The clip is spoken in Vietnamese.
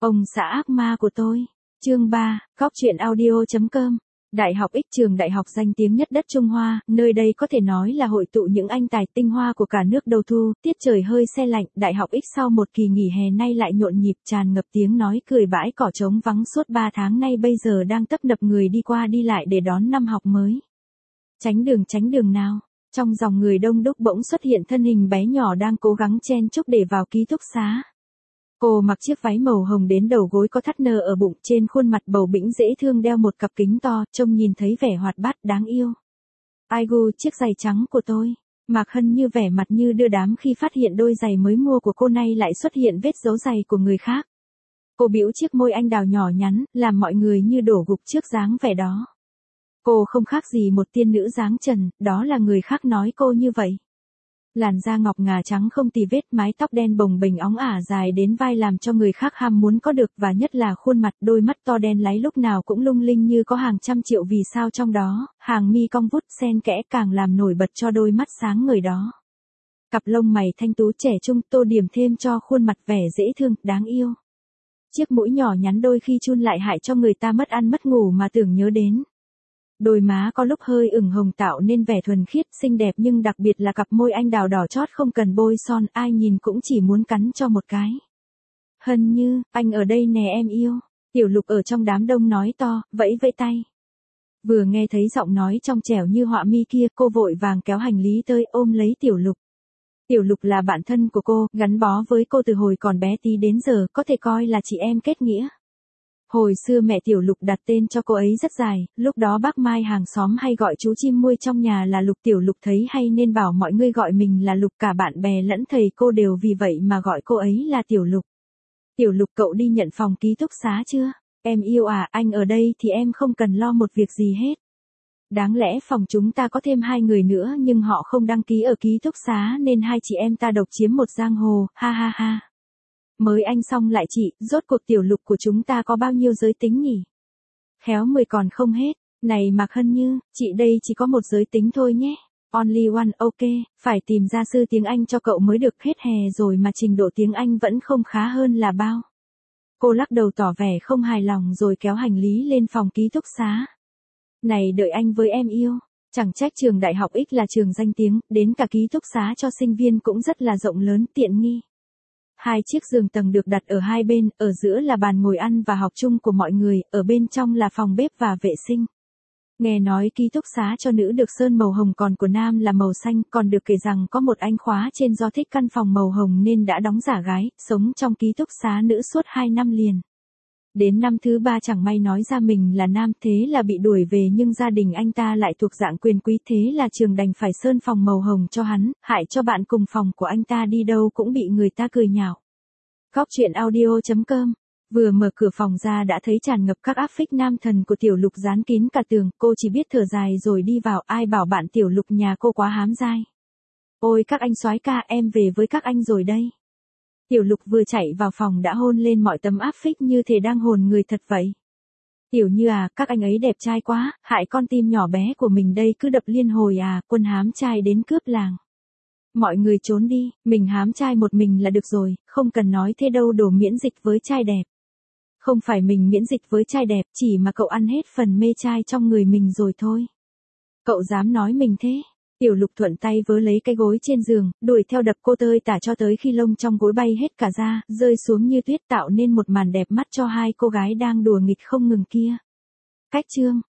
Ông xã ác ma của tôi. Chương 3, Góc truyện audio.com. Đại học X, trường đại học danh tiếng nhất đất Trung Hoa, nơi đây có thể nói là hội tụ những anh tài tinh hoa của cả nước đầu thu, tiết trời hơi se lạnh, đại học X sau một kỳ nghỉ hè nay lại nhộn nhịp tràn ngập tiếng nói cười, bãi cỏ trống vắng suốt 3 tháng nay bây giờ đang tấp nập người đi qua đi lại để đón năm học mới. Tránh đường nào. Trong dòng người đông đúc bỗng xuất hiện thân hình bé nhỏ đang cố gắng chen chúc để vào ký túc xá. Cô mặc chiếc váy màu hồng đến đầu gối, có thắt nơ ở bụng, trên khuôn mặt bầu bĩnh dễ thương đeo một cặp kính to, trông nhìn thấy vẻ hoạt bát đáng yêu. Ai gu, chiếc giày trắng của tôi. Mạc Hân Như vẻ mặt như đưa đám khi phát hiện đôi giày mới mua của cô nay lại xuất hiện vết dấu giày của người khác. Cô bĩu chiếc môi anh đào nhỏ nhắn, làm mọi người như đổ gục trước dáng vẻ đó. Cô không khác gì một tiên nữ dáng trần, đó là người khác nói cô như vậy. Làn da ngọc ngà trắng không tì vết, mái tóc đen bồng bềnh óng ả dài đến vai làm cho người khác ham muốn có được, và nhất là khuôn mặt, đôi mắt to đen láy lúc nào cũng lung linh như có hàng trăm triệu vì sao trong đó, hàng mi cong vút xen kẽ càng làm nổi bật cho đôi mắt sáng ngời đó. Cặp lông mày thanh tú trẻ trung tô điểm thêm cho khuôn mặt vẻ dễ thương, đáng yêu. Chiếc mũi nhỏ nhắn đôi khi chun lại hại cho người ta mất ăn mất ngủ mà tưởng nhớ đến. Đôi má có lúc hơi ửng hồng tạo nên vẻ thuần khiết, xinh đẹp, nhưng đặc biệt là cặp môi anh đào đỏ chót không cần bôi son, ai nhìn cũng chỉ muốn cắn cho một cái. Hân Như, anh ở đây nè em yêu. Tiểu Lục ở trong đám đông nói to, vẫy vẫy tay. Vừa nghe thấy giọng nói trong trẻo như họa mi kia, cô vội vàng kéo hành lý tới ôm lấy Tiểu Lục. Tiểu Lục là bạn thân của cô, gắn bó với cô từ hồi còn bé tí đến giờ, có thể coi là chị em kết nghĩa. Hồi xưa mẹ Tiểu Lục đặt tên cho cô ấy rất dài, lúc đó bác Mai hàng xóm hay gọi chú chim muôi trong nhà là Lục. Tiểu Lục thấy hay nên bảo mọi người gọi mình là Lục, cả bạn bè lẫn thầy cô đều vì vậy mà gọi cô ấy là Tiểu Lục. Tiểu Lục, cậu đi nhận phòng ký túc xá chưa? Em yêu à, anh ở đây thì em không cần lo một việc gì hết. Đáng lẽ phòng chúng ta có thêm 2 người nữa nhưng họ không đăng ký ở ký túc xá nên hai chị em ta độc chiếm một giang hồ, ha ha ha. Mới anh xong lại chị, rốt cuộc Tiểu Lục của chúng ta có bao nhiêu giới tính nhỉ? Khéo 10 còn không hết. Này Mạc Hân Như, chị đây chỉ có một giới tính thôi nhé. Only one, ok, phải tìm gia sư tiếng Anh cho cậu mới được, hết hè rồi mà trình độ tiếng Anh vẫn không khá hơn là bao. Cô lắc đầu tỏ vẻ không hài lòng rồi kéo hành lý lên phòng ký túc xá. Này đợi anh với em yêu. Chẳng trách trường đại học X là trường danh tiếng, đến cả ký túc xá cho sinh viên cũng rất là rộng lớn, tiện nghi. 2 chiếc giường tầng được đặt ở hai bên, ở giữa là bàn ngồi ăn và học chung của mọi người, ở bên trong là phòng bếp và vệ sinh. Nghe nói ký túc xá cho nữ được sơn màu hồng, còn của nam là màu xanh, còn được kể rằng có một anh khóa trên do thích căn phòng màu hồng nên đã đóng giả gái, sống trong ký túc xá nữ suốt 2 năm liền. Đến năm thứ 3 chẳng may nói ra mình là nam, thế là bị đuổi về, nhưng gia đình anh ta lại thuộc dạng quyền quý, thế là trường đành phải sơn phòng màu hồng cho hắn, hại cho bạn cùng phòng của anh ta đi đâu cũng bị người ta cười nhạo. Góc truyện audio.com. Vừa mở cửa phòng ra đã thấy tràn ngập các áp phích nam thần của Tiểu Lục dán kín cả tường, cô chỉ biết thở dài rồi đi vào, ai bảo bạn Tiểu Lục nhà cô quá hám dai. Ôi các anh soái ca, em về với các anh rồi đây. Tiểu Lục vừa chạy vào phòng đã hôn lên mọi tấm áp phích như thể đang hồn người thật vậy. Tiểu Như à, các anh ấy đẹp trai quá, hại con tim nhỏ bé của mình đây cứ đập liên hồi à, quân hám trai đến cướp làng. Mọi người trốn đi, mình hám trai một mình là được rồi, không cần nói thế đâu, đồ miễn dịch với trai đẹp. Không phải mình miễn dịch với trai đẹp, chỉ mà cậu ăn hết phần mê trai trong người mình rồi thôi. Cậu dám nói mình thế? Tiểu Lục thuận tay vớ lấy cái gối trên giường, đuổi theo đập cô tơi tả cho tới khi lông trong gối bay hết cả ra, rơi xuống như tuyết, tạo nên một màn đẹp mắt cho 2 cô gái đang đùa nghịch không ngừng kia. Cách chương.